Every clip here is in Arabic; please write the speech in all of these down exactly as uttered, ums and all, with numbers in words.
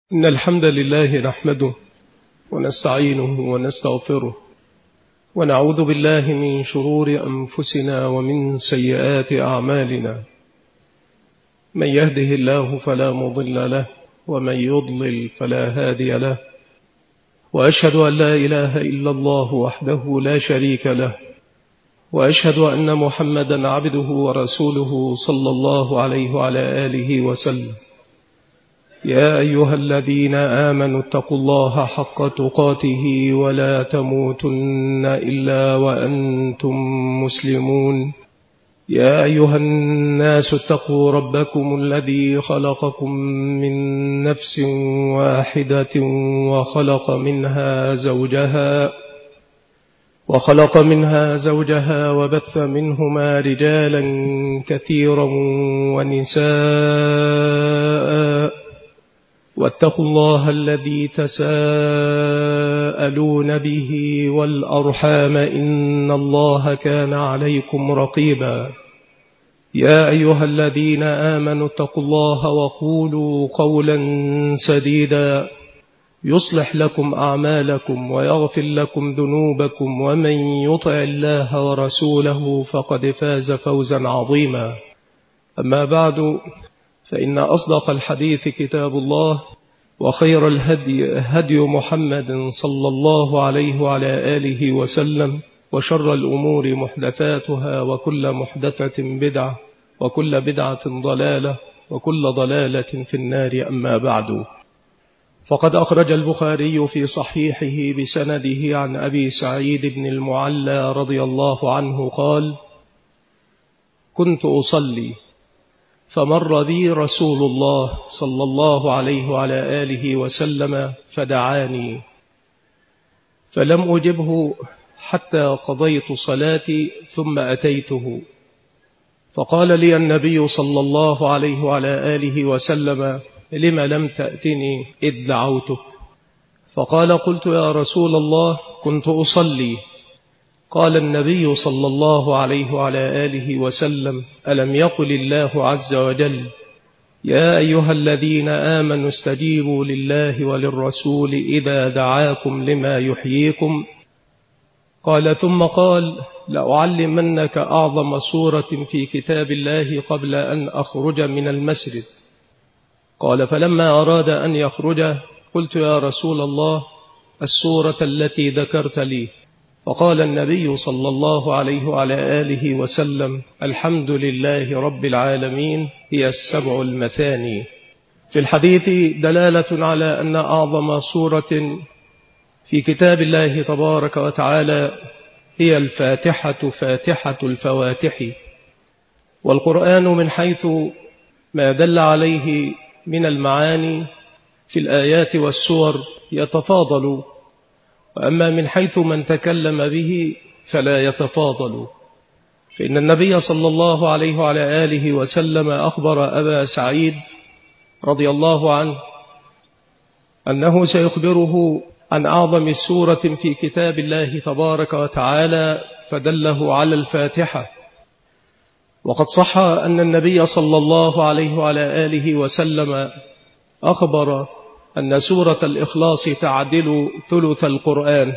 إن الحمد لله نحمده ونستعينه ونستغفره ونعوذ بالله من شرور أنفسنا ومن سيئات أعمالنا. من يهده الله فلا مضل له ومن يضلل فلا هادي له، وأشهد أن لا إله إلا الله وحده لا شريك له، وأشهد أن محمدا عبده ورسوله صلى الله عليه وعلى آله وسلم. يا أيها الذين آمنوا اتقوا الله حق تقاته ولا تموتن إلا وأنتم مسلمون. يا أيها الناس اتقوا ربكم الذي خلقكم من نفس واحدة وخلق منها زوجها وخلق منها زوجها وبث منهما رجالا كثيرا ونساء، واتقوا الله الذي تساءلون به والأرحام إن الله كان عليكم رقيبا. يا أيها الذين آمنوا اتقوا الله وقولوا قولا سديدا يصلح لكم أعمالكم ويغفر لكم ذنوبكم، ومن يطع الله ورسوله فقد فاز فوزا عظيما. أما بعد، فإن أصدق الحديث كتاب الله، وخير الهدي هدي محمد صلى الله عليه وعلى آله وسلم، وشر الأمور محدثاتها، وكل محدثة بدعة، وكل بدعة ضلالة، وكل ضلالة في النار. أما بعد، فقد أخرج البخاري في صحيحه بسنده عن أبي سعيد بن المعلى رضي الله عنه قال: كنت أصلي فمر بي رسول الله صلى الله عليه وعلى آله وسلم فدعاني، فلم أجبه حتى قضيت صلاتي ثم أتيته، فقال لي النبي صلى الله عليه وعلى آله وسلم: لم لم تأتني إذ دعوتك؟ فقال: قلت يا رسول الله كنت أصلي. قال النبي صلى الله عليه وعلى آله وسلم: ألم يقل الله عز وجل: يا أيها الذين آمنوا استجيبوا لله وللرسول إذا دعاكم لما يحييكم؟ قال ثم قال: لأعلمنك أعظم سورة في كتاب الله قبل أن أخرج من المسجد. قال فلما أراد أن يخرج قلت: يا رسول الله، السورة التي ذكرت لي. فقال النبي صلى الله عليه وعلى آله وسلم: الحمد لله رب العالمين، هي السبع المثاني. في الحديث دلالة على أن أعظم سورة في كتاب الله تبارك وتعالى هي الفاتحة، فاتحة الفواتح. والقرآن من حيث ما دل عليه من المعاني في الآيات والسور يتفاضل، وأما من حيث من تكلم به فلا يتفاضل. فإن النبي صلى الله عليه وعلى آله وسلم أخبر أبا سعيد رضي الله عنه أنه سيخبره عن أعظم سورة في كتاب الله تبارك وتعالى، فدله على الفاتحة. وقد صح أن النبي صلى الله عليه وعلى آله وسلم أخبر أن سورة الإخلاص تعدل ثلث القرآن،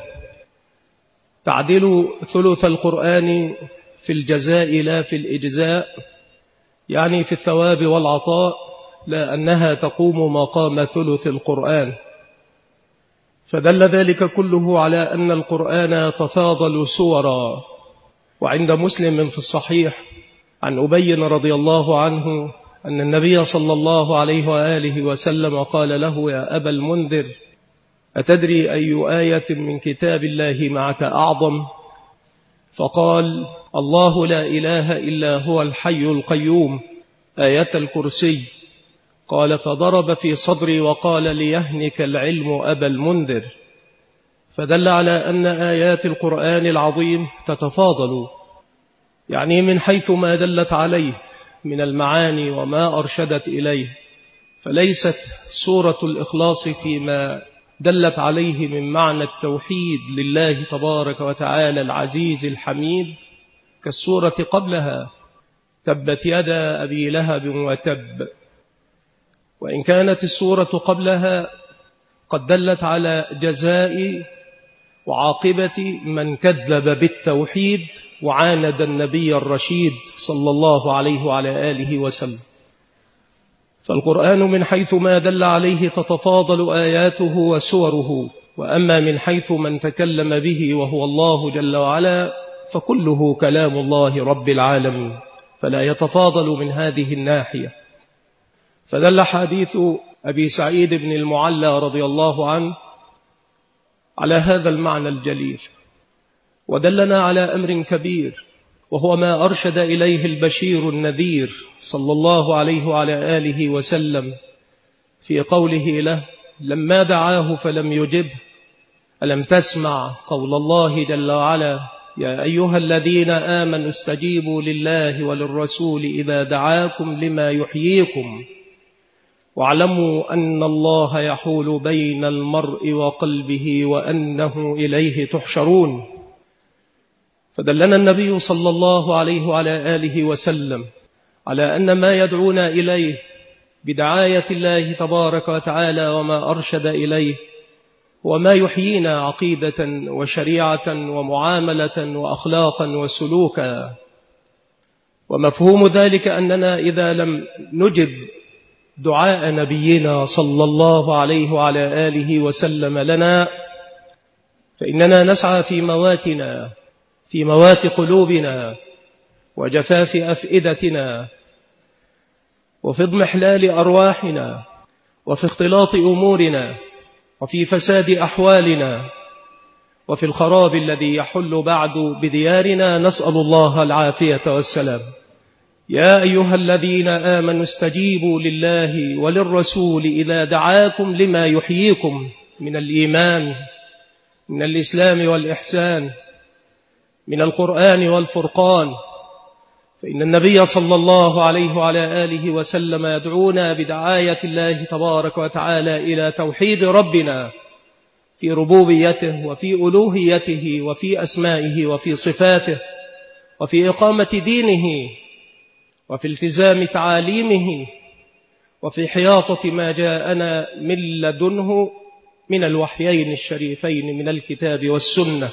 تعدل ثلث القرآن في الجزاء لا في الإجزاء، يعني في الثواب والعطاء، لا أنها تقوم مقام ثلث القرآن. فدل ذلك كله على أن القرآن يتفاضل سورا. وعند مسلم في الصحيح عن أبي رضي الله عنه أن النبي صلى الله عليه وآله وسلم قال له: يا أبا المنذر، أتدري أي آية من كتاب الله معك أعظم؟ فقال: الله لا إله إلا هو الحي القيوم، آية الكرسي. قال: فضرب في صدري وقال: ليهنك العلم أبا المنذر. فدل على أن آيات القرآن العظيم تتفاضل، يعني من حيث ما دلت عليه من المعاني وما أرشدت إليه. فليست سورة الإخلاص فيما دلت عليه من معنى التوحيد لله تبارك وتعالى العزيز الحميد كالسورة قبلها، تبت يدا أبي لهب وتب. وإن كانت السورة قبلها قد دلت على جزاء وعاقبة من كذب بالتوحيد وعاند النبي الرشيد صلى الله عليه وعلى آله وسلم. فالقرآن من حيث ما دل عليه تتفاضل آياته وسوره، وأما من حيث من تكلم به وهو الله جل وعلا فكله كلام الله رب العالمين، فلا يتفاضل من هذه الناحية. فدل حديث أبي سعيد بن المعلى رضي الله عنه على هذا المعنى الجليل، ودلنا على أمر كبير، وهو ما أرشد إليه البشير النذير صلى الله عليه وعلى آله وسلم في قوله له لما دعاه فلم يجبه: ألم تسمع قول الله جل وعلا: يا أيها الذين آمنوا استجيبوا لله وللرسول إذا دعاكم لما يحييكم واعلموا أن الله يحول بين المرء وقلبه وأنه إليه تحشرون. فدلنا النبي صلى الله عليه وعلى آله وسلم على أن ما يدعونا إليه بدعاية الله تبارك وتعالى وما أرشد إليه وما يحيينا عقيدة وشريعة ومعاملة وأخلاقا وسلوكا. ومفهوم ذلك أننا إذا لم نجب دعاء نبينا صلى الله عليه وعلى آله وسلم لنا فإننا نسعى في مواتنا في موات قلوبنا وجفاف أفئدتنا وفي اضمحلال أرواحنا وفي اختلاط أمورنا وفي فساد أحوالنا وفي الخراب الذي يحل بعد بديارنا، نسأل الله العافية والسلام. يا أيها الذين آمنوا استجيبوا لله وللرسول إذا دعاكم لما يحييكم من الإيمان، من الإسلام والإحسان، من القرآن والفرقان. فإن النبي صلى الله عليه وعلى آله وسلم يدعونا بدعاية الله تبارك وتعالى إلى توحيد ربنا في ربوبيته وفي ألوهيته وفي أسمائه وفي صفاته وفي إقامة دينه وفي التزام تعاليمه وفي حياطة ما جاءنا من لدنه من الوحيين الشريفين من الكتاب والسنة.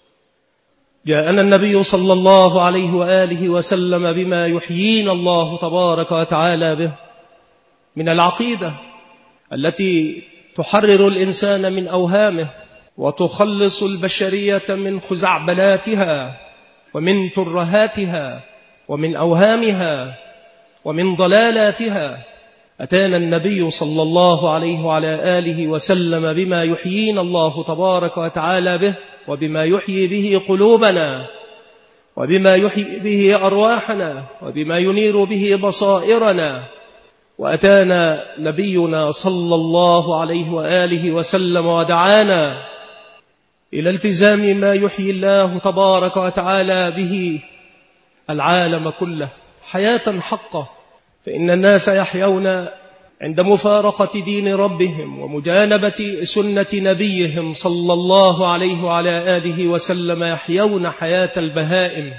جاءنا النبي صلى الله عليه وآله وسلم بما يحيينا الله تبارك وتعالى به من العقيدة التي تحرر الإنسان من أوهامه وتخلص البشرية من خزعبلاتها ومن ترهاتها ومن أوهامها ومن ضلالاتها. أتانا النبي صلى الله عليه وعلى آله وسلم بما يحيينا الله تبارك وتعالى به وبما يحيي به قلوبنا وبما يحيي به أرواحنا وبما ينير به بصائرنا. وأتانا نبينا صلى الله عليه وآله وسلم ودعانا إلى التزام ما يحيي الله تبارك وتعالى به العالم كله حياة حقة. فإن الناس يحيون عند مفارقة دين ربهم ومجانبة سنة نبيهم صلى الله عليه وعلى آله وسلم يحيون حياة البهائم،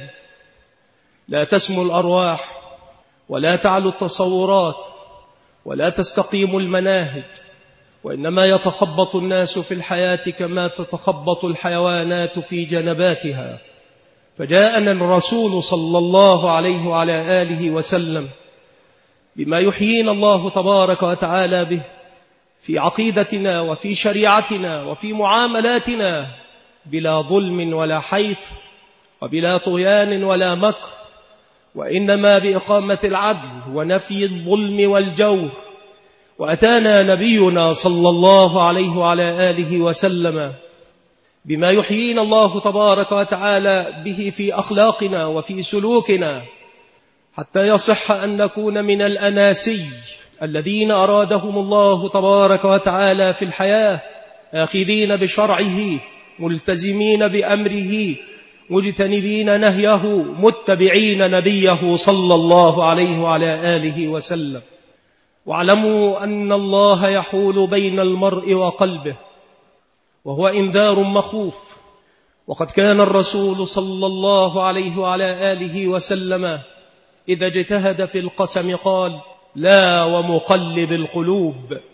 لا تسمو الأرواح ولا تعلو التصورات ولا تستقيم المناهج، وإنما يتخبط الناس في الحياة كما تتخبط الحيوانات في جنباتها. فجاءنا الرسول صلى الله عليه وعلى آله وسلم بما يحيينا الله تبارك وتعالى به في عقيدتنا وفي شريعتنا وفي معاملاتنا بلا ظلم ولا حيف وبلا طغيان ولا مكر، وإنما بإقامة العدل ونفي الظلم والجور. وأتانا نبينا صلى الله عليه وعلى آله وسلم بما يحيينا الله تبارك وتعالى به في أخلاقنا وفي سلوكنا حتى يصح أن نكون من الأناسي الذين أرادهم الله تبارك وتعالى في الحياة، آخذين بشرعه ملتزمين بأمره مجتنبين نهيه متبعين نبيه صلى الله عليه وعلى آله وسلم. واعلموا أن الله يحول بين المرء وقلبه، وهو إنذار مخوف. وقد كان الرسول صلى الله عليه وعلى آله وسلم إذا اجتهد في القسم قال: لا ومقلب القلوب.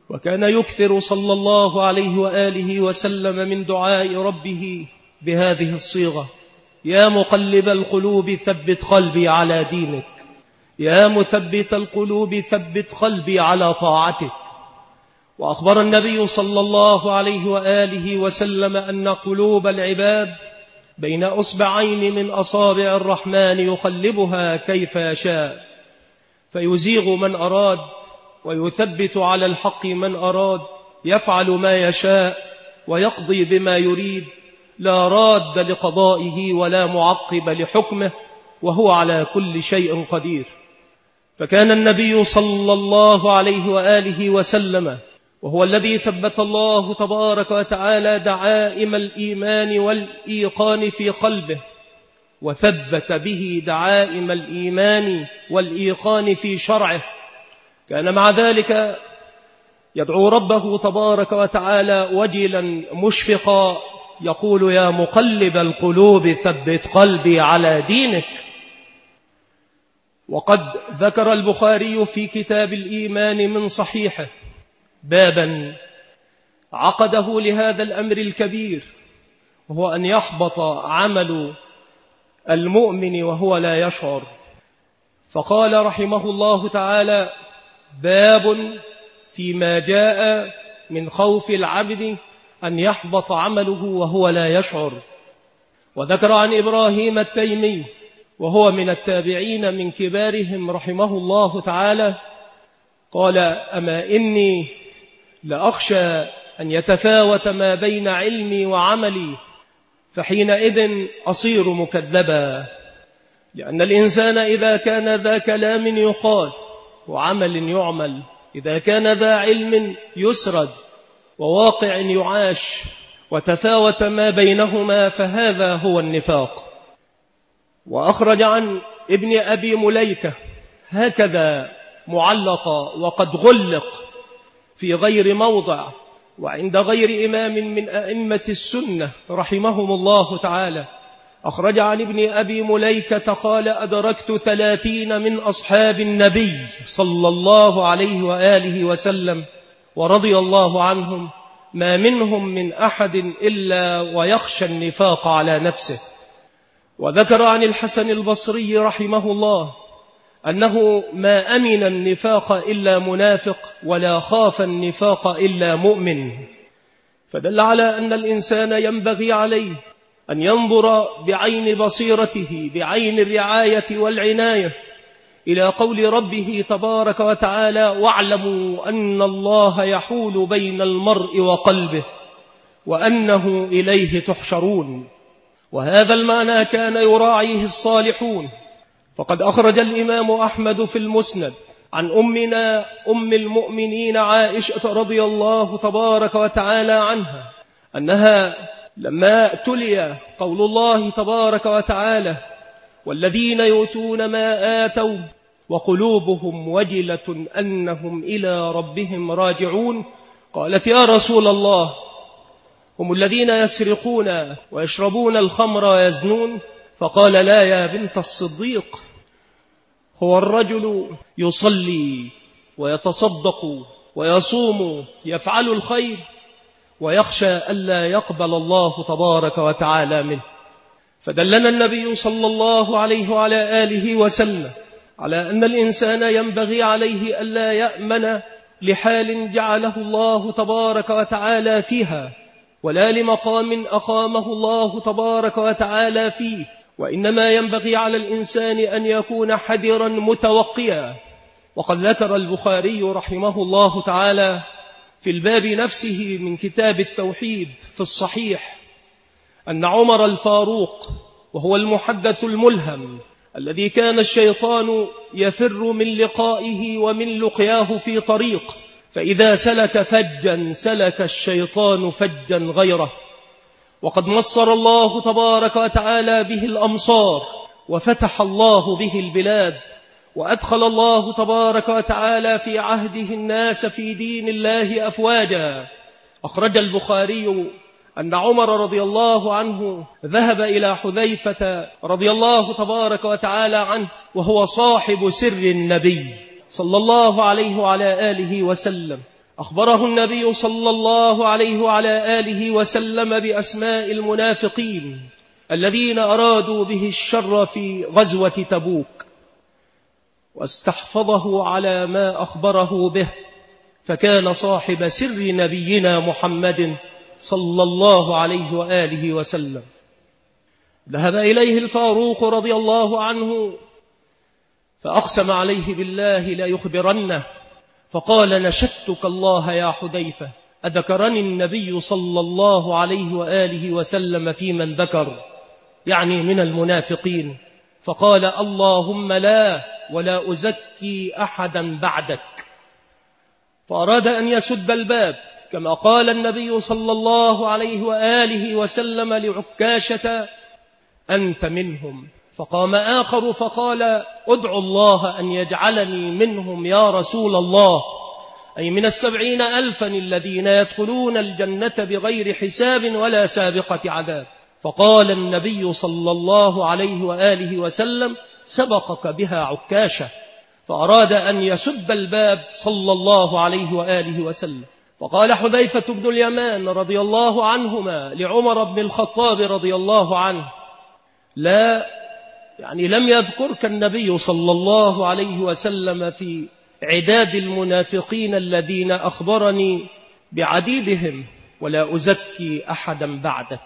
وكان يكثر صلى الله عليه وآله وسلم من دعاء ربه بهذه الصيغة: يا مقلب القلوب ثبت قلبي على دينك، يا مثبت القلوب ثبت قلبي على طاعتك. وأخبر النبي صلى الله عليه وآله وسلم أن قلوب العباد بين أصبعين من أصابع الرحمن يقلبها كيف يشاء، فيزيغ من أراد ويثبت على الحق من أراد، يفعل ما يشاء ويقضي بما يريد، لا راد لقضائه ولا معقب لحكمه، وهو على كل شيء قدير. فكان النبي صلى الله عليه وآله وسلم وهو الذي ثبت الله تبارك وتعالى دعائم الإيمان والإيقان في قلبه، وثبت به دعائم الإيمان والإيقان في شرعه. كان مع ذلك يدعو ربه تبارك وتعالى وجلا مشفقا، يقول: يا مقلب القلوب ثبت قلبي على دينك. وقد ذكر البخاري في كتاب الإيمان من صحيحه بابا عقده لهذا الأمر الكبير، وهو أن يحبط عمل المؤمن وهو لا يشعر. فقال رحمه الله تعالى: باب فيما جاء من خوف العبد أن يحبط عمله وهو لا يشعر. وذكر عن إبراهيم التيمي وهو من التابعين من كبارهم رحمه الله تعالى قال: أما إني لأخشى أن يتفاوت ما بين علمي وعملي، فحينئذ أصير مكذبا، لأن الإنسان إذا كان ذا كلام يقال وعمل يعمل، إذا كان ذا علم يسرد وواقع يعاش، وتفاوت ما بينهما، فهذا هو النفاق. وأخرج عن ابن أبي مليكة هكذا معلقا وقد غلق في غير موضع وعند غير إمام من أئمة السنة رحمهم الله تعالى. أخرج عن ابن أبي مليكة قال: أدركت ثلاثين من أصحاب النبي صلى الله عليه وآله وسلم ورضي الله عنهم، ما منهم من أحد إلا ويخشى النفاق على نفسه. وذكر عن الحسن البصري رحمه الله أنه ما أمن النفاق إلا منافق، ولا خاف النفاق إلا مؤمن. فدل على أن الإنسان ينبغي عليه أن ينظر بعين بصيرته، بعين الرعاية والعناية، إلى قول ربه تبارك وتعالى: واعلموا أن الله يحول بين المرء وقلبه وأنه إليه تحشرون. وهذا المعنى كان يراعيه الصالحون. فقد أخرج الإمام أحمد في المسند عن أمنا أم المؤمنين عائشة رضي الله تبارك وتعالى عنها أنها لما تلي قول الله تبارك وتعالى: والذين يؤتون ما آتوا وقلوبهم وجلة أنهم إلى ربهم راجعون، قالت: يا رسول الله، هم الذين يسرقون ويشربون الخمر ويزنون؟ فقال: لا يا بنت الصديق، هو الرجل يصلي ويتصدق ويصوم، يفعل الخير ويخشى ألا يقبل الله تبارك وتعالى منه. فدلنا النبي صلى الله عليه وعلى آله وسلم على أن الإنسان ينبغي عليه ألا يأمن لحال جعله الله تبارك وتعالى فيها، ولا لمقام أقامه الله تبارك وتعالى فيه، وإنما ينبغي على الإنسان أن يكون حذرا متوقيا. وقد ذكر البخاري رحمه الله تعالى في الباب نفسه من كتاب التوحيد في الصحيح أن عمر الفاروق، وهو المحدث الملهم الذي كان الشيطان يفر من لقائه ومن لقياه في طريق، فإذا سلك فجا سلك الشيطان فجا غيره. وقد مصر الله تبارك وتعالى به الأمصار، وفتح الله به البلاد، وأدخل الله تبارك وتعالى في عهده الناس في دين الله أفواجا. أخرج البخاري أن عمر رضي الله عنه ذهب إلى حذيفة رضي الله تبارك وتعالى عنه، وهو صاحب سر النبي صلى الله عليه وعلى آله وسلم، أخبره النبي صلى الله عليه وعلى آله وسلم بأسماء المنافقين الذين أرادوا به الشر في غزوة تبوك، واستحفظه على ما أخبره به، فكان صاحب سر نبينا محمد صلى الله عليه وآله وسلم. ذهب إليه الفاروق رضي الله عنه فأقسم عليه بالله لا يخبرنه، فقال: نشدتك الله يا حذيفة، أذكرني النبي صلى الله عليه وآله وسلم في من ذكر، يعني من المنافقين؟ فقال: اللهم لا، ولا أزكي أحدا بعدك. فأراد أن يسد الباب كما قال النبي صلى الله عليه وآله وسلم لعكاشة: أنت منهم. فقام آخر فقال: ادعو الله أن يجعلني منهم يا رسول الله، أي من السبعين ألفا الذين يدخلون الجنة بغير حساب ولا سابقة عذاب. فقال النبي صلى الله عليه وآله وسلم: سبقك بها عكاشة. فأراد أن يسد الباب صلى الله عليه وآله وسلم. فقال حذيفة بن اليمان رضي الله عنهما لعمر بن الخطاب رضي الله عنه: لا، يعني لم يذكرك النبي صلى الله عليه وسلم في عداد المنافقين الذين أخبرني بعديدهم، ولا أزكي أحدا بعدك.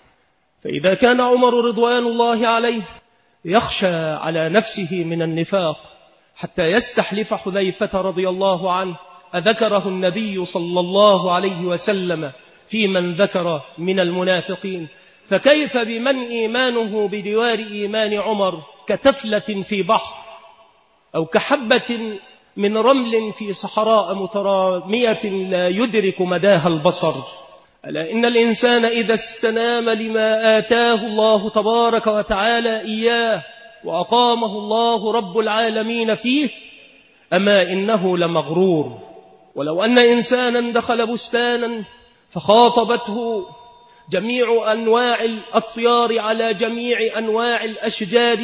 فإذا كان عمر رضوان الله عليه يخشى على نفسه من النفاق حتى يستحلف حذيفة رضي الله عنه أذكره النبي صلى الله عليه وسلم في من ذكر من المنافقين، فكيف بمن إيمانه بدوار إيمان عمر كتفلة في بحر، أو كحبة من رمل في صحراء مترامية لا يدرك مداها البصر؟ ألا إن الإنسان إذا استنام لما آتاه الله تبارك وتعالى إياه وأقامه الله رب العالمين فيه، أما إنه لمغرور. ولو أن إنسانا دخل بستانا فخاطبته جميع أنواع الأطيار على جميع أنواع الأشجار: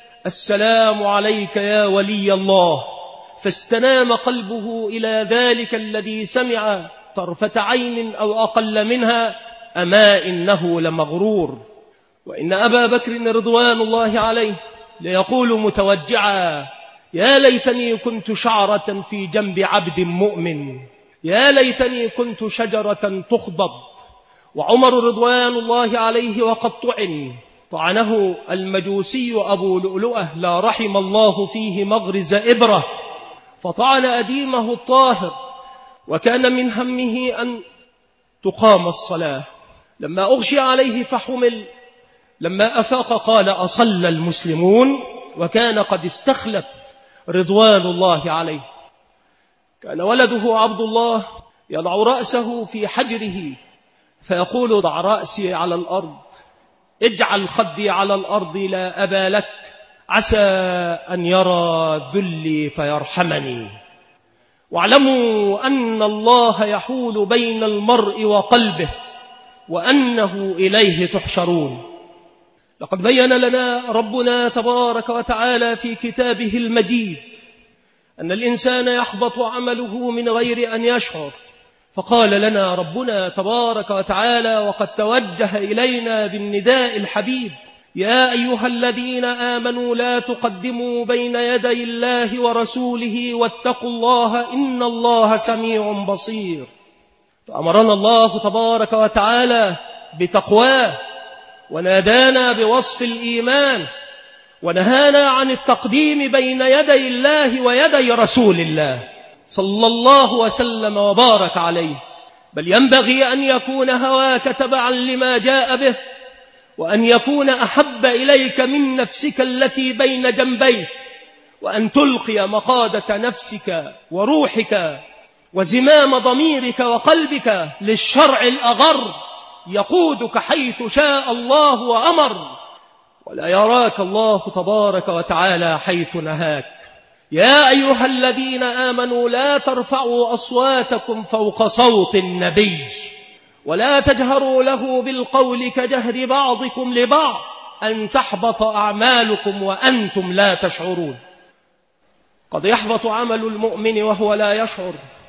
السلام عليك يا ولي الله، فاستنام قلبه إلى ذلك الذي سمع طرفة عين أو أقل منها، أما إنه لمغرور. وإن أبا بكر رضوان الله عليه ليقول متوجعا: يا ليتني كنت شعرة في جنب عبد مؤمن، يا ليتني كنت شجرة تخضب. وعمر رضوان الله عليه وقد طعن طعنه المجوسي أبو لؤلؤة لا رحم الله فيه مغرز إبرة، فطعن أديمه الطاهر، وكان من همه أن تقام الصلاة. لما أغشي عليه فحمل، لما أفاق قال: أصلى المسلمون؟ وكان قد استخلف رضوان الله عليه. كان ولده عبد الله يضع رأسه في حجره فيقول: ضع رأسي على الأرض، اجعل خدي على الأرض لا أبا لك، عسى أن يرى ذلي فيرحمني. واعلموا أن الله يحول بين المرء وقلبه، وأنه إليه تحشرون. لقد بين لنا ربنا تبارك وتعالى في كتابه المجيد أن الإنسان يحبط عمله من غير أن يشعر، فقال لنا ربنا تبارك وتعالى وقد توجه إلينا بالنداء الحبيب: يا أيها الذين آمنوا لا تقدموا بين يدي الله ورسوله واتقوا الله إن الله سميع بصير. فأمرنا الله تبارك وتعالى بتقواه، ونادانا بوصف الإيمان، ونهانا عن التقديم بين يدي الله ويدي رسول الله صلى الله وسلم وبارك عليه. بل ينبغي أن يكون هواك تبعا لما جاء به، وأن يكون أحب إليك من نفسك التي بين جنبيك، وأن تلقي مقادة نفسك وروحك وزمام ضميرك وقلبك للشرع الأغر يقودك حيث شاء الله وأمر، ولا يراك الله تبارك وتعالى حيث نهاك. يا أيها الذين آمنوا لا ترفعوا أصواتكم فوق صوت النبي ولا تجهروا له بالقول كجهر بعضكم لبعض أن تحبط أعمالكم وأنتم لا تشعرون. قد يحبط عمل المؤمن وهو لا يشعر،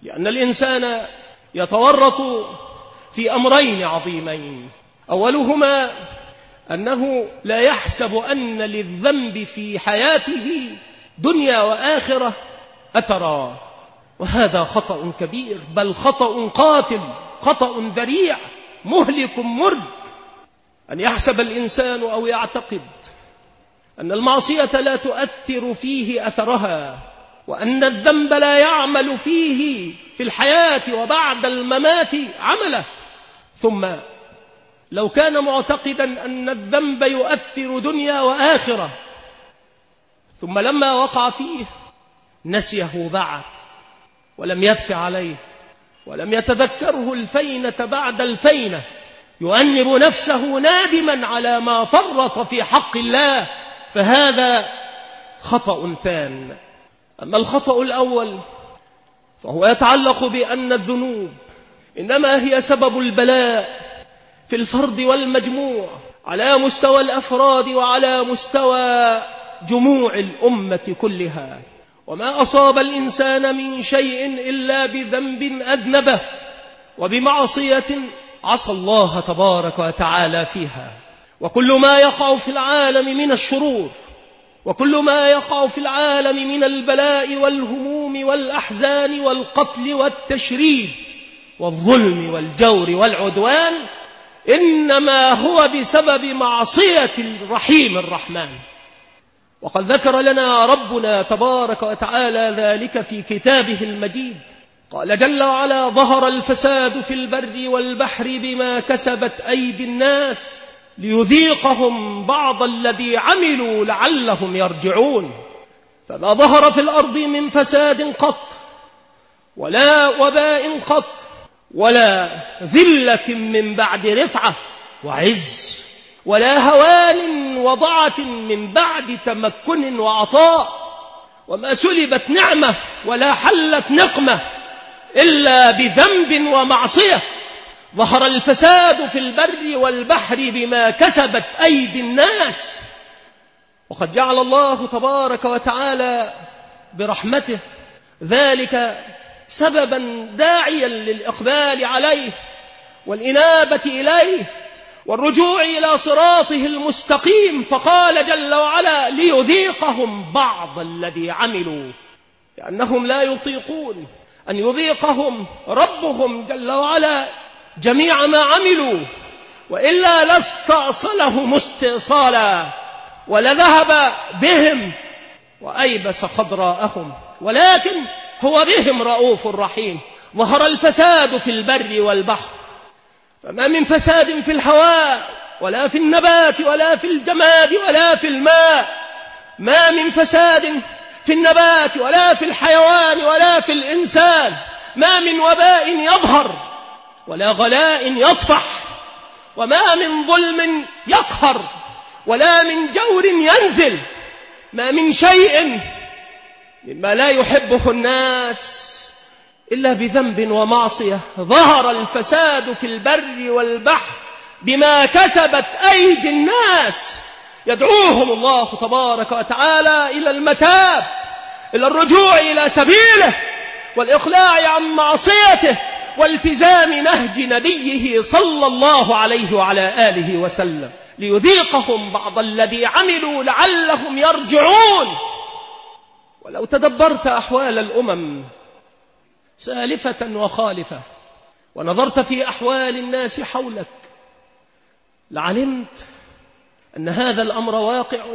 لأن الإنسان يتورط في أمرين عظيمين. أولهما أنه لا يحسب أن للذنب في حياته دنيا وآخرة أثرا، وهذا خطأ كبير، بل خطأ قاتل، خطأ ذريع مهلك مرد. أن يحسب الإنسان أو يعتقد أن المعصية لا تؤثر فيه أثرها، وأن الذنب لا يعمل فيه في الحياة وبعد الممات عمله. ثم لو كان معتقدا أن الذنب يؤثر دنيا وآخرة، ثم لما وقع فيه نسيه بعد ولم يبك عليه ولم يتذكره الفينة بعد الفينة، يؤنب نفسه نادما على ما فرط في حق الله، فهذا خطأ ثان. أما الخطأ الأول فهو يتعلق بأن الذنوب إنما هي سبب البلاء في الفرد والمجموع، على مستوى الأفراد وعلى مستوى جموع الأمة كلها. وما أصاب الإنسان من شيء إلا بذنب أذنبه وبمعصية عصى الله تبارك وتعالى فيها. وكل ما يقع في العالم من الشرور، وكل ما يقع في العالم من البلاء والهموم والأحزان والقتل والتشريد والظلم والجور والعدوان، إنما هو بسبب معصية الرحيم الرحمن. وقد ذكر لنا ربنا تبارك وتعالى ذلك في كتابه المجيد. قال جل وعلا: ظهر الفساد في البر والبحر بما كسبت أيدي الناس ليذيقهم بعض الذي عملوا لعلهم يرجعون. فما ظهر في الأرض من فساد قط، ولا وباء قط، ولا ذلة من بعد رفعة وعز، ولا هوان وضعة من بعد تمكن وعطاء، وما سلبت نعمة ولا حلت نقمة إلا بذنب ومعصية. ظهر الفساد في البر والبحر بما كسبت أيدي الناس. وقد جعل الله تبارك وتعالى برحمته ذلك سببا داعيا للإقبال عليه والإنابة إليه والرجوع إلى صراطه المستقيم، فقال جل وعلا: ليذيقهم بعض الذي عملوا، لأنهم لا يطيقون أن يذيقهم ربهم جل وعلا جميع ما عملوا، وإلا لاستأصلهم استئصالا ولذهب بهم وأيبس خضراءهم، ولكن هو بهم رؤوف رحيم. ظهر الفساد في البر والبحر، فما من فساد في الهواء ولا في النبات ولا في الجماد ولا في الماء، ما من فساد في النبات ولا في الحيوان ولا في الإنسان، ما من وباء يظهر ولا غلاء يطفح، وما من ظلم يقهر ولا من جور ينزل، ما من شيء مما لا يحبه الناس إلا بذنب ومعصية. ظهر الفساد في البر والبحر بما كسبت أيدي الناس، يدعوهم الله تبارك وتعالى إلى المتاب، إلى الرجوع إلى سبيله والإقلاع عن معصيته والتزام نهج نبيه صلى الله عليه وعلى آله وسلم، ليذيقهم بعض الذي عملوا لعلهم يرجعون. ولو تدبرت أحوال الأمم سالفة وخالفة ونظرت في أحوال الناس حولك لعلمت أن هذا الأمر واقع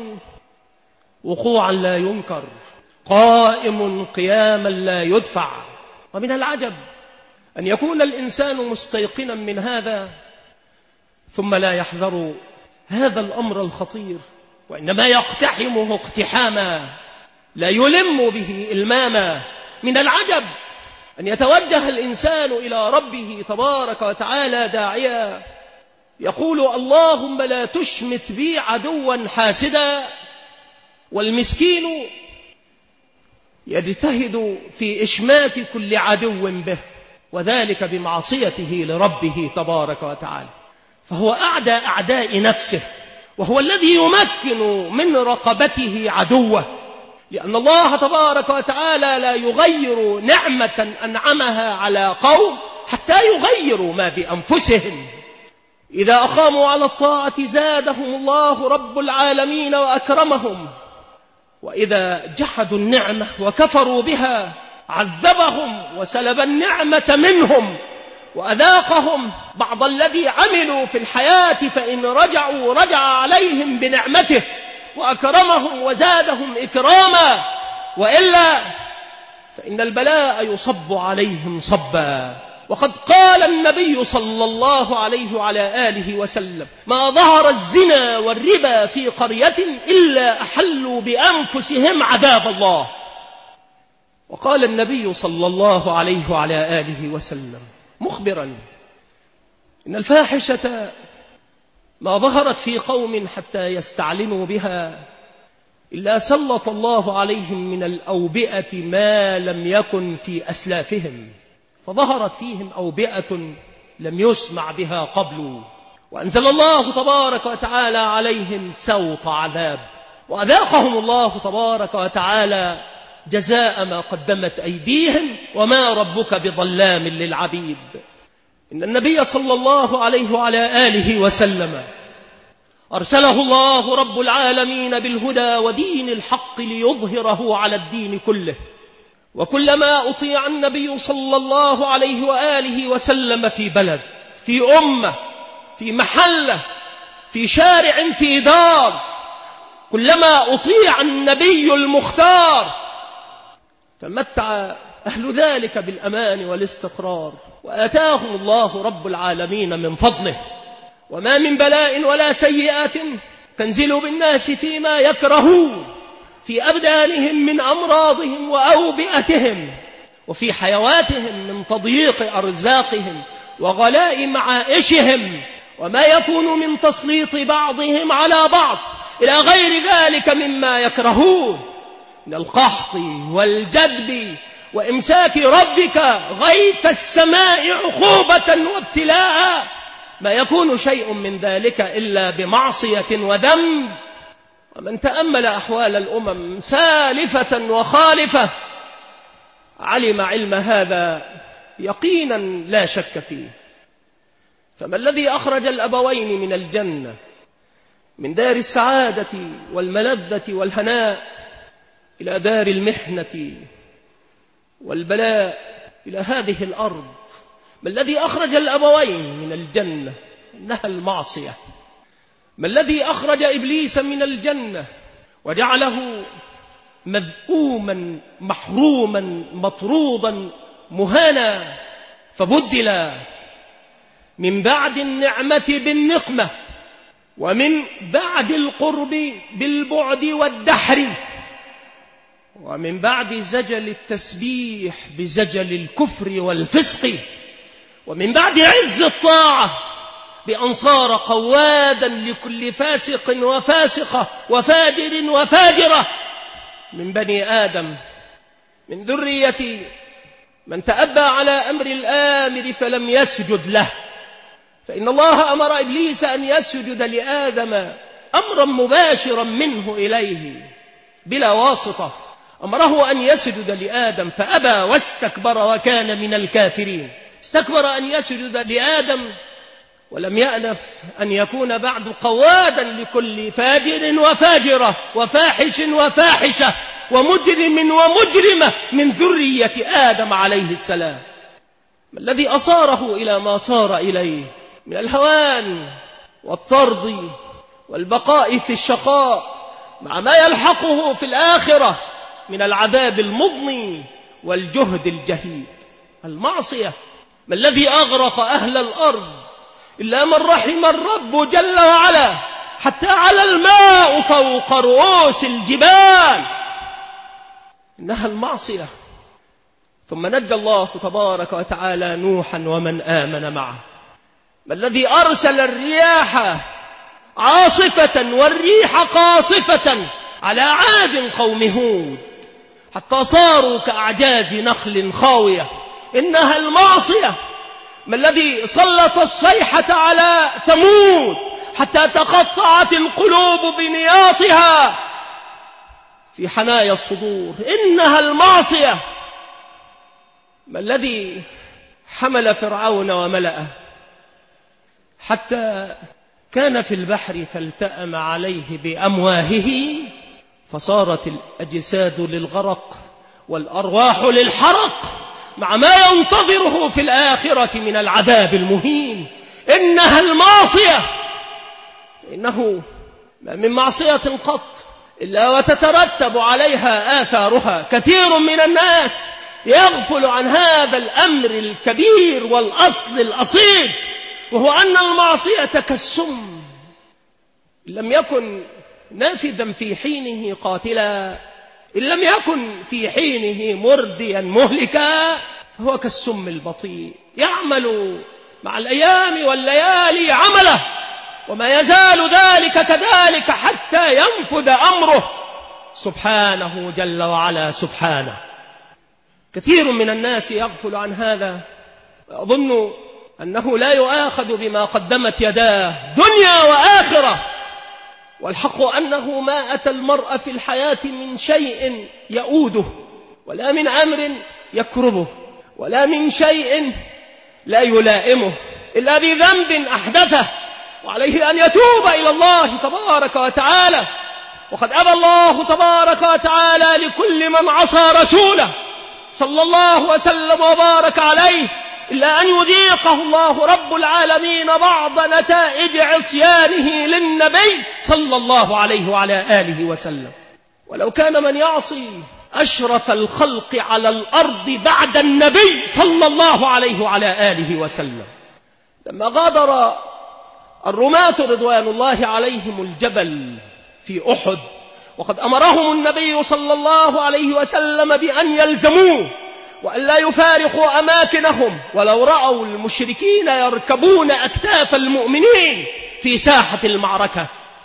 وقوعا لا ينكر، قائم قياما لا يدفع. ومن العجب أن يكون الإنسان مستيقنا من هذا ثم لا يحذر هذا الأمر الخطير، وإنما يقتحمه اقتحاما لا يلم به إلماما. من العجب أن يتوجه الإنسان إلى ربه تبارك وتعالى داعيا يقول: اللهم لا تشمت بي عدوا حاسدا، والمسكين يجتهد في إشمات كل عدو به، وذلك بمعصيته لربه تبارك وتعالى. فهو أعدى أعداء نفسه، وهو الذي يمكن من رقبته عدوه، لأن الله تبارك وتعالى لا يغير نعمة أنعمها على قوم حتى يغيروا ما بأنفسهم. إذا أقاموا على الطاعة زادهم الله رب العالمين وأكرمهم، وإذا جحدوا النعمة وكفروا بها عذبهم وسلب النعمة منهم وأذاقهم بعض الذي عملوا في الحياة، فإن رجعوا رجع عليهم بنعمته وأكرمهم وزادهم إكراما، وإلا فإن البلاء يصب عليهم صبا. وقد قال النبي صلى الله عليه وعلى آله وسلم: ما ظهر الزنا والربا في قرية إلا أحلوا بأنفسهم عذاب الله. وقال النبي صلى الله عليه وعلى آله وسلم مخبرا إن الفاحشة ما ظهرت في قوم حتى يستعلنوا بها إلا سلط الله عليهم من الأوبئة ما لم يكن في أسلافهم، فظهرت فيهم أوبئة لم يسمع بها قبل، وأنزل الله تبارك وتعالى عليهم سوط عذاب، وأذاقهم الله تبارك وتعالى جزاء ما قدمت أيديهم، وما ربك بظلام للعبيد. إن النبي صلى الله عليه وعلى آله وسلم أرسله الله رب العالمين بالهدى ودين الحق ليظهره على الدين كله، وكلما أطيع النبي صلى الله عليه وآله وسلم في بلد، في أمة، في محلة، في شارع، في دار، كلما أطيع النبي المختار تمتع أهل ذلك بالأمان والاستقرار، وآتاهم الله رب العالمين من فضله. وما من بلاء ولا سيئات تنزل بالناس فيما يكرهون في أبدانهم من أمراضهم وأوبئتهم، وفي حيواتهم من تضييق أرزاقهم وغلاء معائشهم، وما يكون من تسليط بعضهم على بعض إلى غير ذلك مما يكرهون من القحط والجدب وإمساك ربك غيث السماء عقوبة وابتلاء. ما يكون شيء من ذلك إلا بمعصية وذنب. ومن تأمل أحوال الأمم سالفة وخالفة علم علم هذا يقينا لا شك فيه. فما الذي أخرج الأبوين من الجنة من دار السعادة والملذة والهناء إلى دار المحنة والبلاء، إلى هذه الأرض؟ ما الذي أخرج الأبوين من الجنة؟ إنها المعصية. ما الذي أخرج إبليس من الجنة وجعله مذءوما محروما مطرودا مهانا، فبدل من بعد النعمة بالنقمة، ومن بعد القرب بالبعد والدحر، ومن بعد زجل التسبيح بزجل الكفر والفسق، ومن بعد عز الطاعة بأن صار قوادا لكل فاسق وفاسقة وفاجر وفاجرة من بني آدم، من ذرية من تأبى على أمر الآمر فلم يسجد له. فإن الله أمر إبليس أن يسجد لآدم أمرا مباشرا منه إليه بلا واسطة، أمره أن يسجد لآدم فأبى واستكبر وكان من الكافرين. استكبر أن يسجد لآدم ولم يأنف أن يكون بعد قوادا لكل فاجر وفاجرة وفاحش وفاحشة ومجرم ومجرمة من ذرية آدم عليه السلام. ما الذي أصاره إلى ما صار إليه من الهوان والطرد والبقاء في الشقاء مع ما يلحقه في الآخرة من العذاب المضني والجهد الجهيد؟ المعصية. ما الذي أغرق أهل الأرض إلا من رحم الرب جل وعلا، حتى على الماء فوق رؤوس الجبال؟ إنها المعصية. ثم نجى الله تبارك وتعالى نوحا ومن آمن معه. ما الذي أرسل الرياح عاصفة والريح قاصفة على عاد قوم هود حتى صاروا كأعجاز نخل خاوية؟ إنها المعصية. ما الذي سلط الصيحة على ثمود حتى تقطعت القلوب بنياطها في حنايا الصدور. إنها المعصية. ما الذي حمل فرعون وملأه حتى كان في البحر فالتأم عليه بأمواهه فصارت الأجساد للغرق والأرواح للحرق مع ما ينتظره في الآخرة من العذاب المهين. إنها المعصية. إنه ما من معصية قط إلا وتترتب عليها آثارها. كثير من الناس يغفل عن هذا الأمر الكبير والأصل الأصيل، وهو أن المعصية كالسم، إن لم يكن نافذا في حينه قاتلا، إن لم يكن في حينه مرديا مهلكا، فهو كالسم البطيء يعمل مع الأيام والليالي عمله، وما يزال ذلك كذلك حتى ينفذ أمره سبحانه جل وعلا. سبحانه. كثير من الناس يغفل عن هذا ويظن أنه لا يؤاخذ بما قدمت يداه دنيا وآخرة، والحق أنه ما أتى المرء في الحياة من شيء يؤوده، ولا من أمر يكربه، ولا من شيء لا يلائمه، إلا بذنب أحدثه، وعليه أن يتوب إلى الله تبارك وتعالى. وقد أبى الله تبارك وتعالى لكل من عصى رسوله صلى الله وسلم وبارك عليه إلا أن يذيقه الله رب العالمين بعض نتائج عصيانه للنبي صلى الله عليه وعلى آله وسلم. ولو كان من يعصي أشرف الخلق على الأرض بعد النبي صلى الله عليه وعلى آله وسلم، لما غادر الرماة رضوان الله عليهم الجبل في أحد، وقد أمرهم النبي صلى الله عليه وسلم بأن يلزموه وأن لا يفارقوا أماكنهم، ولو رأوا المشركين يركبون أكتاف المؤمنين في ساحة المعركة.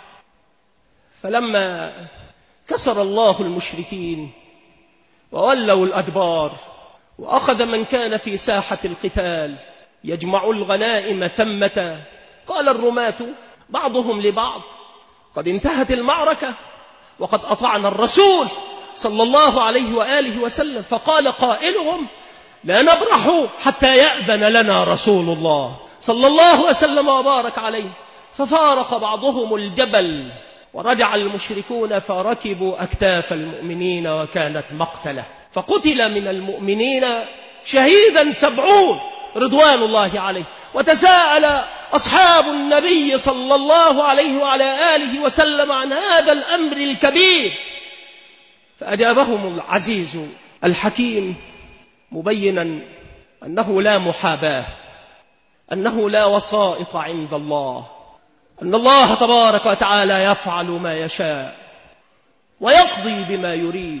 فلما كسر الله المشركين وولوا الأدبار، وأخذ من كان في ساحة القتال يجمع الغنائم ثمة، قال الرماة بعضهم لبعض: قد انتهت المعركة وقد أطعنا الرسول صلى الله عليه وآله وسلم. فقال قائلهم: لا نبرح حتى يأذن لنا رسول الله صلى الله وسلم وبارك عليه. ففارق بعضهم الجبل ورجع المشركون فركبوا أكتاف المؤمنين، وكانت مقتلة، فقتل من المؤمنين شهيدا سبعون رضوان الله عليه. وتساءل أصحاب النبي صلى الله عليه وعلى آله وسلم عن هذا الأمر الكبير، فأجابهم العزيز الحكيم مبينا أنه لا محاباة، أنه لا وسائط عند الله، أن الله تبارك وتعالى يفعل ما يشاء ويقضي بما يريد.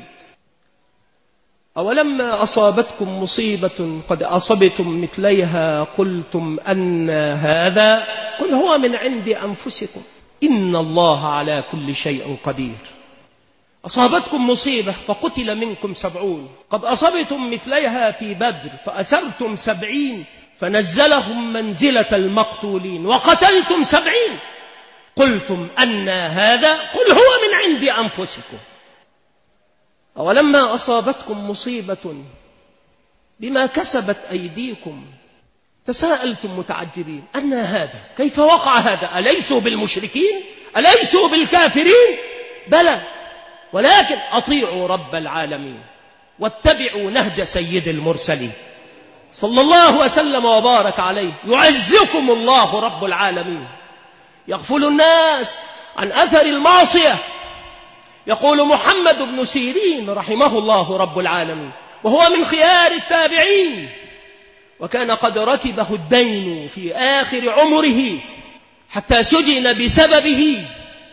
أولما أصابتكم مصيبة قد أصبتم مثليها قلتم أن هذا، قل هو من عند أنفسكم إن الله على كل شيء قدير. أصابتكم مصيبة فقتل منكم سبعون، قد أصبتم مثليها في بدر فأسرتم سبعين فنزلهم منزلة المقتولين، وقتلتم سبعين قلتم أن هذا، قل هو من عند أنفسكم. أولما أصابتكم مصيبة بما كسبت أيديكم تساءلتم متعجبين أن هذا، كيف وقع هذا؟ أليسوا بالمشركين؟ أليسوا بالكافرين؟ بلى، ولكن أطيعوا رب العالمين واتبعوا نهج سيد المرسلين صلى الله وسلم وبارك عليه، يعزكم الله رب العالمين. يغفل الناس عن أثر المعصية. يقول محمد بن سيرين رحمه الله رب العالمين، وهو من خيار التابعين، وكان قد ركبه الدين في آخر عمره حتى سجن بسببه،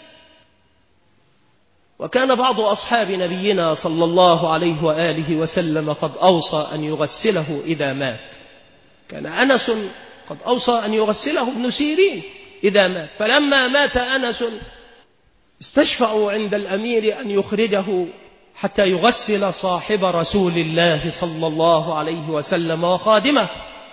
وكان بعض أصحاب نبينا صلى الله عليه وآله وسلم قد أوصى أن يغسله إذا مات. كان أنس قد أوصى أن يغسله ابن سيرين إذا مات، فلما مات أنس استشفعوا عند الأمير أن يخرجه حتى يغسل صاحب رسول الله صلى الله عليه وسلم وخادمه،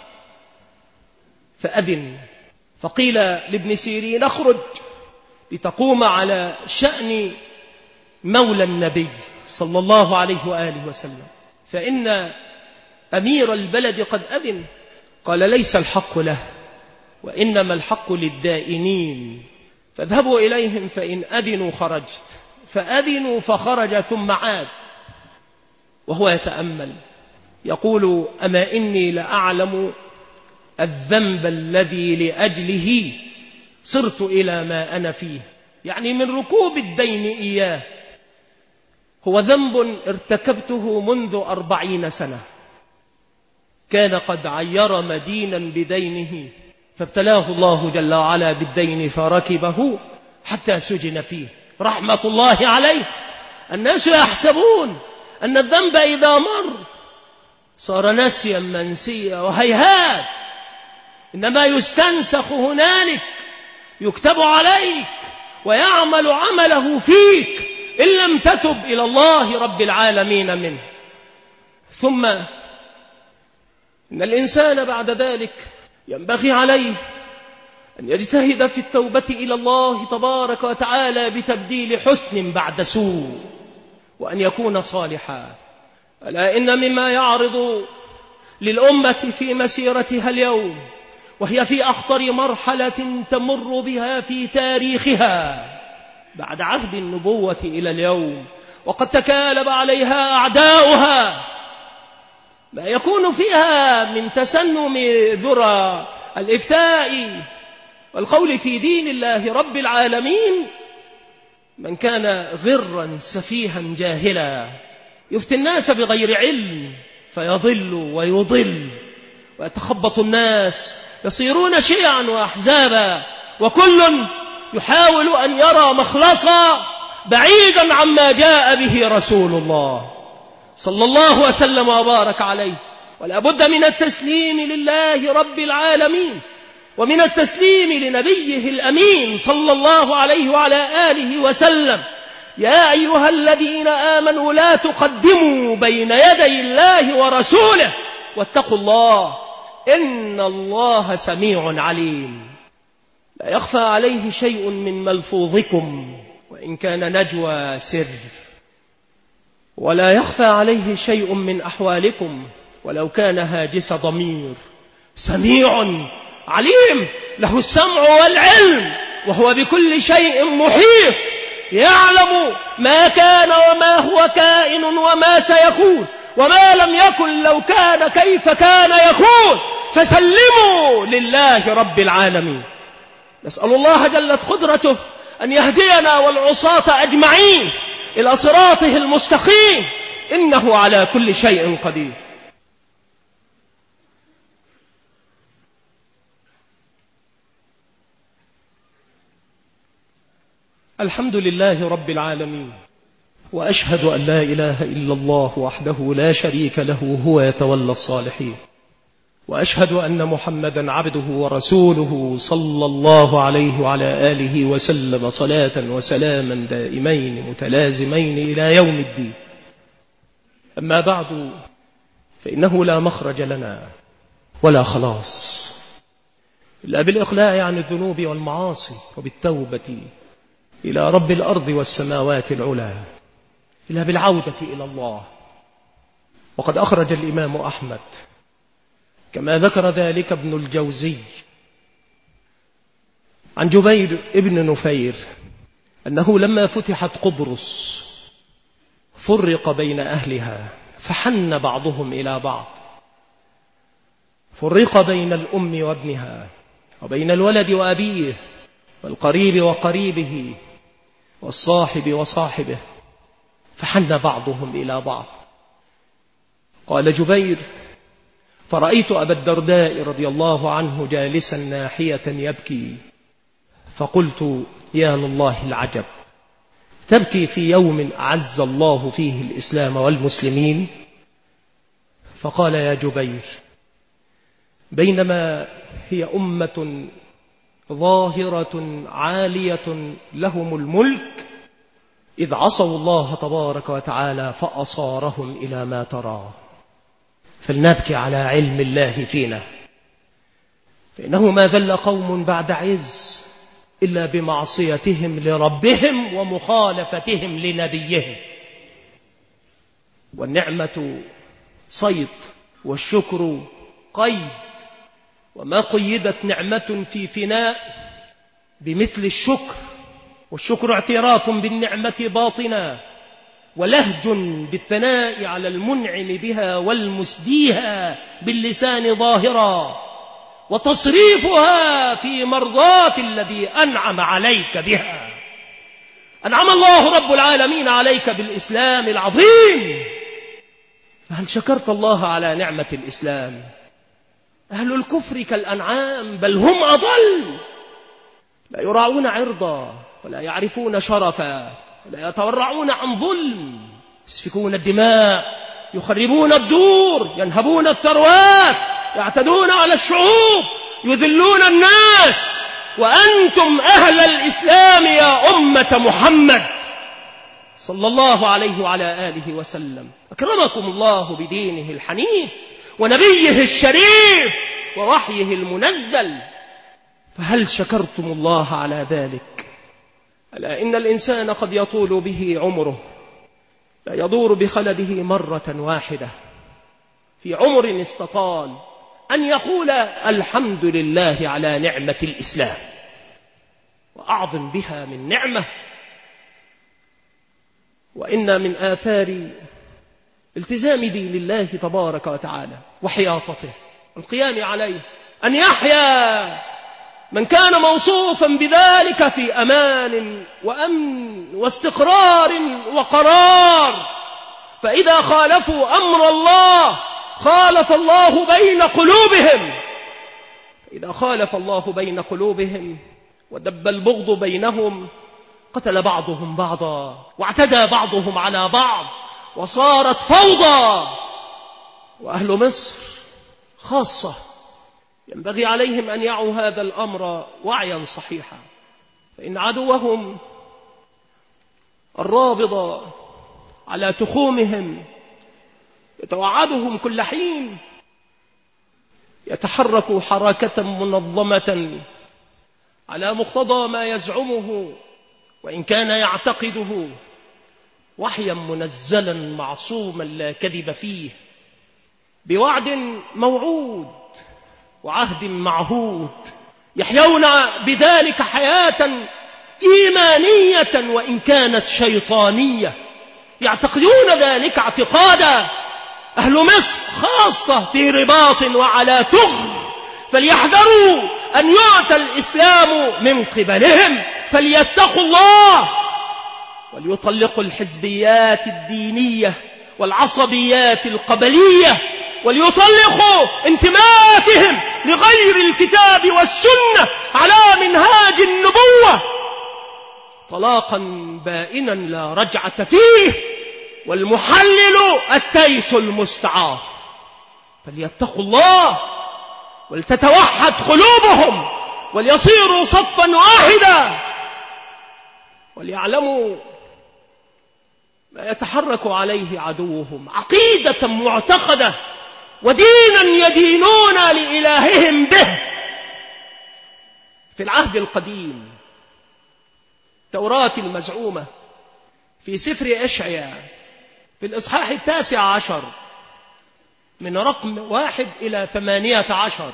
فأذن، فقيل لابن سيرين: اخرج لتقوم على شأن مولى النبي صلى الله عليه وآله وسلم، فإن أمير البلد قد أذن. قال: ليس الحق له، وإنما الحق للدائنين، فاذهبوا إليهم فإن أذنوا خرجت. فأذنوا فخرج ثم عاد وهو يتأمل يقول: أما إني لأعلم الذنب الذي لأجله صرت إلى ما أنا فيه، يعني من ركوب الدين إياه. هو ذنب ارتكبته منذ أربعين سنة، كان قد عير مدينا بدينه، فابتلاه الله جل وعلا بالدين فركبه حتى سجن فيه رحمة الله عليه. الناس يحسبون أن الذنب إذا مر صار نسيا منسيا، وهيهات، إنما يستنسخ هنالك، يكتب عليك ويعمل عمله فيك إن لم تتب إلى الله رب العالمين منه. ثم إن الإنسان بعد ذلك ينبغي عليه أن يجتهد في التوبة إلى الله تبارك وتعالى بتبديل حسن بعد سوء، وأن يكون صالحا. ألا إن مما يعرض للأمة في مسيرتها اليوم، وهي في أخطر مرحلة تمر بها في تاريخها بعد عهد النبوة إلى اليوم، وقد تكالب عليها أعداؤها، ما يكون فيها من تسنم ذرى الإفتاء والقول في دين الله رب العالمين. من كان غرا سفيها جاهلا يفتي الناس بغير علم فيضل ويضل، ويتخبط الناس، يصيرون شيعا وأحزابا، وكل يحاول أن يرى مخلصا بعيدا عما جاء به رسول الله صلى الله وسلم وبارك عليه. ولا بد من التسليم لله رب العالمين، ومن التسليم لنبيه الأمين صلى الله عليه وعلى آله وسلم. يا أيها الذين آمنوا لا تقدموا بين يدي الله ورسوله واتقوا الله إن الله سميع عليم. لا يخفى عليه شيء من ملفوظكم وإن كان نجوى سر، ولا يخفى عليه شيء من أحوالكم ولو كان هاجس ضمير. سميع عليم، له السمع والعلم، وهو بكل شيء محيط، يعلم ما كان وما هو كائن وما سيكون، وما لم يكن لو كان كيف كان يكون. فسلموا لله رب العالمين. نسأل الله جلت قدرته أن يهدينا والعصاة أجمعين إلى صراطه المستقيم، إنه على كل شيء قدير. الحمد لله رب العالمين، وأشهد أن لا إله إلا الله وحده لا شريك له هو يتولى الصالحين، وأشهد أن محمدا عبده ورسوله صلى الله عليه وعلى آله وسلم صلاة وسلاما دائمين متلازمين إلى يوم الدين. أما بعد، فإنه لا مخرج لنا ولا خلاص إلا بالإقلاع عن الذنوب والمعاصي، وبالتوبة إلى رب الأرض والسماوات العلى، إلا بالعودة إلى الله. وقد أخرج الإمام أحمد كما ذكر ذلك ابن الجوزي عن جبير ابن نفير أنه لما فتحت قبرص فرق بين أهلها، فحن بعضهم إلى بعض، فرق بين الأم وابنها، وبين الولد وأبيه، والقريب وقريبه، والصاحب وصاحبه، فحن بعضهم إلى بعض. قال جبير: فرأيت أبا الدرداء رضي الله عنه جالسا ناحية يبكي، فقلت: يا لله العجب، تبكي في يوم أعز الله فيه الإسلام والمسلمين؟ فقال: يا جبير، بينما هي أمة ظاهرة عالية لهم الملك إذ عصوا الله تبارك وتعالى فأصارهم إلى ما ترى. فلنبكي على علم الله فينا، فإنه ما ذل قوم بعد عز إلا بمعصيتهم لربهم ومخالفتهم لنبيهم. والنعمة صيد والشكر قيد، وما قيدت نعمة في فناء بمثل الشكر، والشكر اعتراف بالنعمة باطنا، ولهج بالثناء على المنعم بها، والمسديها باللسان ظاهرا، وتصريفها في مرضاة الذي أنعم عليك بها. أنعم الله رب العالمين عليك بالإسلام العظيم، فهل شكرت الله على نعمة الإسلام؟ أهل الكفر كالأنعام بل هم أضل، لا يراعون عرضا ولا يعرفون شرفا ولا يتورعون عن ظلم، يسفكون الدماء، يخربون الدور، ينهبون الثروات، يعتدون على الشعوب، يذلون الناس. وأنتم أهل الإسلام يا أمة محمد صلى الله عليه وعلى آله وسلم أكرمكم الله بدينه الحنيف ونبيه الشريف ووحيه المنزل، فهل شكرتم الله على ذلك؟ ألا إن الإنسان قد يطول به عمره، لا يدور بخلده مرة واحدة في عمر استطال أن يقول الحمد لله على نعمة الإسلام، وأعظم بها من نعمة. وإن من آثار التزام دين الله تبارك وتعالى وحياطته والقيام عليه أن يحيا من كان موصوفا بذلك في أمان وأمن واستقرار وقرار، فإذا خالفوا أمر الله خالف الله بين قلوبهم، إذا خالف الله بين قلوبهم ودب البغض بينهم قتل بعضهم بعضا واعتدى بعضهم على بعض وصارت فوضى. وأهل مصر خاصة ينبغي عليهم أن يعوا هذا الأمر وعيا صحيحا، فإن عدوهم الرابض على تخومهم يتوعدهم كل حين، يتحرك حركة منظمة على مقتضى ما يزعمه وإن كان يعتقده وحيا منزلا معصوما لا كذب فيه، بوعد موعود وعهد معهود، يحيون بذلك حياة إيمانية وإن كانت شيطانية، يعتقدون ذلك اعتقادا. أهل مصر خاصة في رباط وعلى تغر، فليحذروا أن يؤتى الإسلام من قبلهم، فليتقوا الله وليطلقوا الحزبيات الدينية والعصبيات القبلية، وليطلقوا انتماءاتهم لغير الكتاب والسنة على منهاج النبوة طلاقا بائنا لا رجعة فيه، والمحلل التيس المستعار. فليتقوا الله ولتتوحد قلوبهم وليصيروا صفا واحدا، وليعلموا ما يتحرك عليه عدوهم، عقيدة معتقدة ودينا يدينون لإلههم به. في العهد القديم توراة المزعومة في سفر أشعياء في الإصحاح التاسع عشر من رقم واحد إلى ثمانية عشر،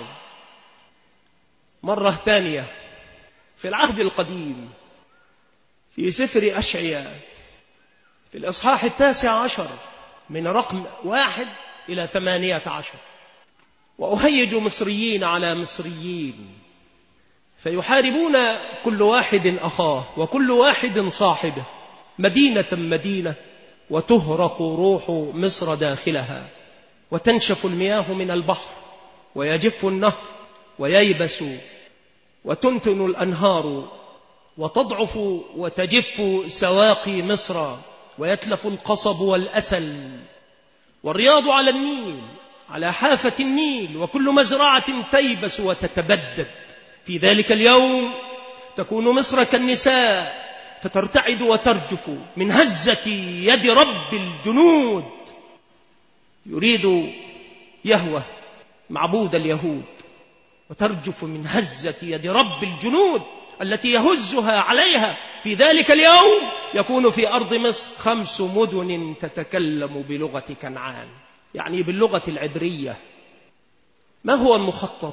مرة ثانية في العهد القديم في سفر أشعياء في الإصحاح التاسع عشر من رقم واحد إلى ثمانية عشر: وأهيج مصريين على مصريين فيحاربون كل واحد أخاه وكل واحد صاحبه، مدينة مدينة، وتهرق روح مصر داخلها، وتنشف المياه من البحر، ويجف النهر وييبس، وتنتن الأنهار، وتضعف وتجف سواقي مصر، ويتلف القصب والأسل، والرياض على النيل على حافة النيل، وكل مزرعة تيبس وتتبدد. في ذلك اليوم تكون مصر كالنساء فترتعد وترجف من هزة يد رب الجنود. يريد يهوه معبود اليهود، وترجف من هزة يد رب الجنود التي يهزها عليها في ذلك اليوم يكون في أرض مصر خمس مدن تتكلم بلغة كنعان، يعني باللغة العبرية. ما هو المخطط؟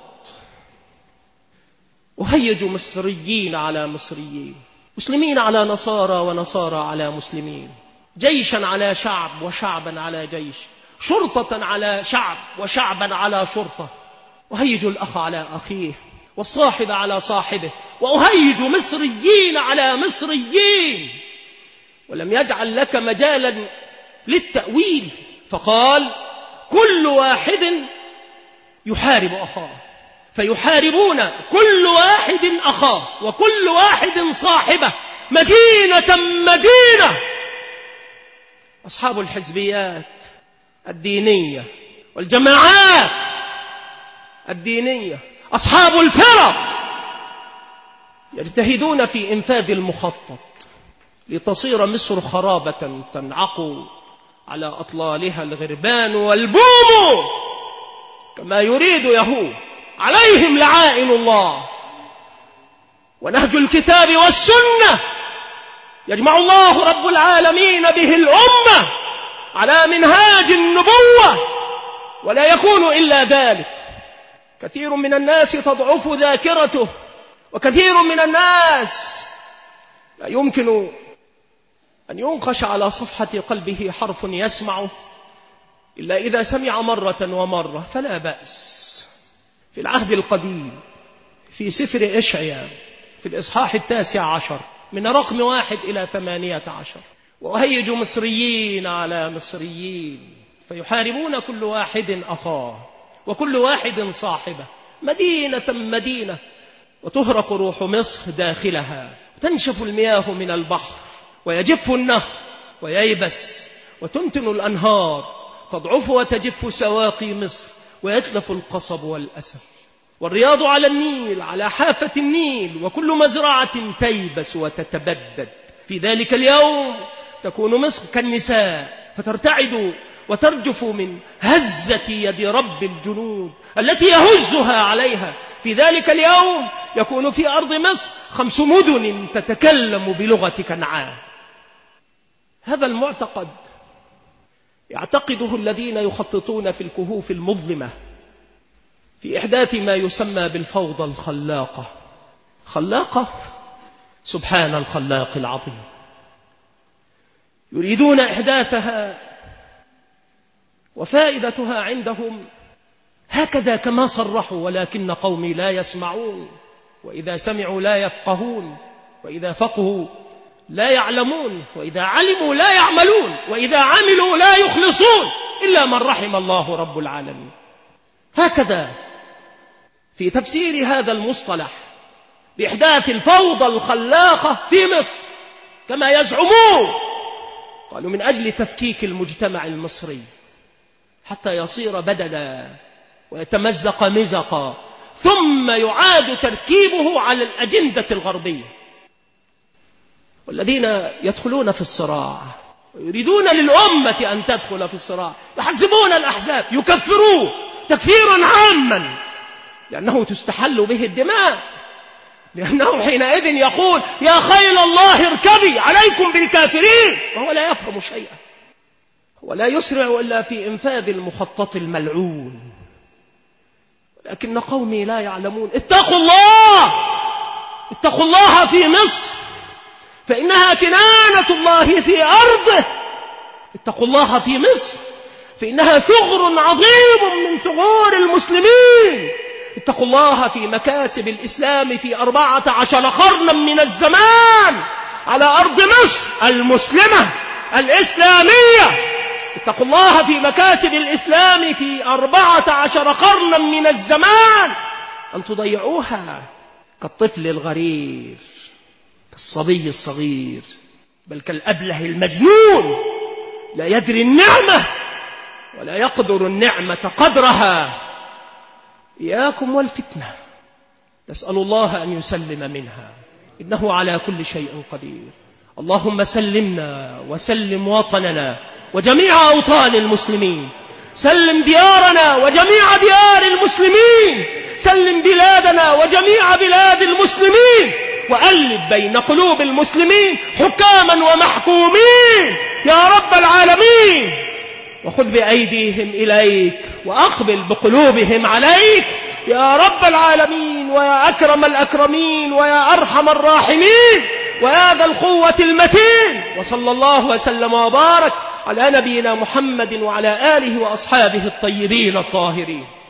أهيج مصريين على مصريين، مسلمين على نصارى ونصارى على مسلمين، جيشا على شعب وشعبا على جيش، شرطة على شعب وشعبا على شرطة. أهيج الأخ على أخيه والصاحب على صاحبه، وأهيج مصريين على مصريين. ولم يجعل لك مجالا للتأويل، فقال كل واحد يحارب أخاه، فيحاربون كل واحد أخاه وكل واحد صاحبه مدينة مدينة. أصحاب الحزبيات الدينية والجماعات الدينية، أصحاب الفرق، يجتهدون في إنفاذ المخطط لتصير مصر خرابة تنعق على أطلالها الغربان والبوم كما يريد يهود، عليهم لعائن الله. ونهج الكتاب والسنة يجمع الله رب العالمين به الأمة على منهاج النبوة، ولا يكون إلا ذلك. كثير من الناس تضعف ذاكرته، وكثير من الناس لا يمكن أن ينقش على صفحة قلبه حرف يسمعه إلا إذا سمع مرة ومرة، فلا بأس. في العهد القديم في سفر إشعياء في الإصحاح التاسع عشر من رقم واحد إلى ثمانية عشر: وأهيج مصريين على مصريين فيحاربون كل واحد أخاه وكل واحد صاحبه مدينة مدينة، وتهرق روح مصر داخلها، تنشف المياه من البحر ويجف النهر وييبس، وتنتن الأنهار، تضعف وتجف سواقي مصر، ويتلف القصب والأسد، والرياض على النيل على حافة النيل، وكل مزرعة تيبس وتتبدد. في ذلك اليوم تكون مصر كالنساء فترتعد وترجف من هزة يد رب الجنود التي يهزها عليها. في ذلك اليوم يكون في أرض مصر خمس مدن تتكلم بلغة كنعان. هذا المعتقد يعتقده الذين يخططون في الكهوف المظلمة في إحداث ما يسمى بالفوضى الخلاقة. خلاقة، سبحان الخلاق العظيم. يريدون إحداثها وفائدتها عندهم هكذا كما صرحوا، ولكن قومي لا يسمعون، وإذا سمعوا لا يفقهون، وإذا فقهوا لا يعلمون، وإذا علموا لا يعملون، وإذا عملوا لا يخلصون إلا من رحم الله رب العالمين. هكذا في تفسير هذا المصطلح بإحداث الفوضى الخلاقة في مصر كما يزعمون، قالوا من أجل تفكيك المجتمع المصري حتى يصير بدلا ويتمزق مزقا، ثم يعاد تركيبه على الأجندة الغربية. والذين يدخلون في الصراع ويريدون للأمة أن تدخل في الصراع يحزبون الأحزاب، يكفروه تكفيرا عاما، لأنه تستحل به الدماء، لأنه حينئذ يقول يا خيل الله اركبي عليكم بالكافرين، وهو لا يفهم شيئا، ولا يسرع إلا في إنفاذ المخطط الملعون. لكن قومي لا يعلمون. اتقوا الله، اتقوا الله في مصر فإنها كنانة الله في أرضه. اتقوا الله في مصر فإنها ثغر عظيم من ثغور المسلمين. اتقوا الله في مكاسب الإسلام في أربعة عشر قرنا من الزمان على أرض مصر المسلمة الإسلامية. اتقوا الله في مكاسب الإسلام في أربعة عشر قرنا من الزمان، أن تضيعوها كالطفل الغرير، كالصبي الصغير، بل كالأبله المجنون لا يدري النعمة ولا يقدر النعمة قدرها. إياكم والفتنة، نسأل الله أن يسلم منها، إنه على كل شيء قدير. اللهم سلمنا وسلم وطننا وجميع أوطان المسلمين، سلم ديارنا وجميع ديار المسلمين، سلم بلادنا وجميع بلاد المسلمين، وألف بين قلوب المسلمين حكاما ومحكومين يا رب العالمين، وخذ بأيديهم إليك وأقبل بقلوبهم عليك يا رب العالمين، ويا أكرم الأكرمين، ويا أرحم الراحمين، ويا ذا القوة المتين. وصلى الله وسلم وبارك على نبينا محمد وعلى آله وأصحابه الطيبين الطاهرين.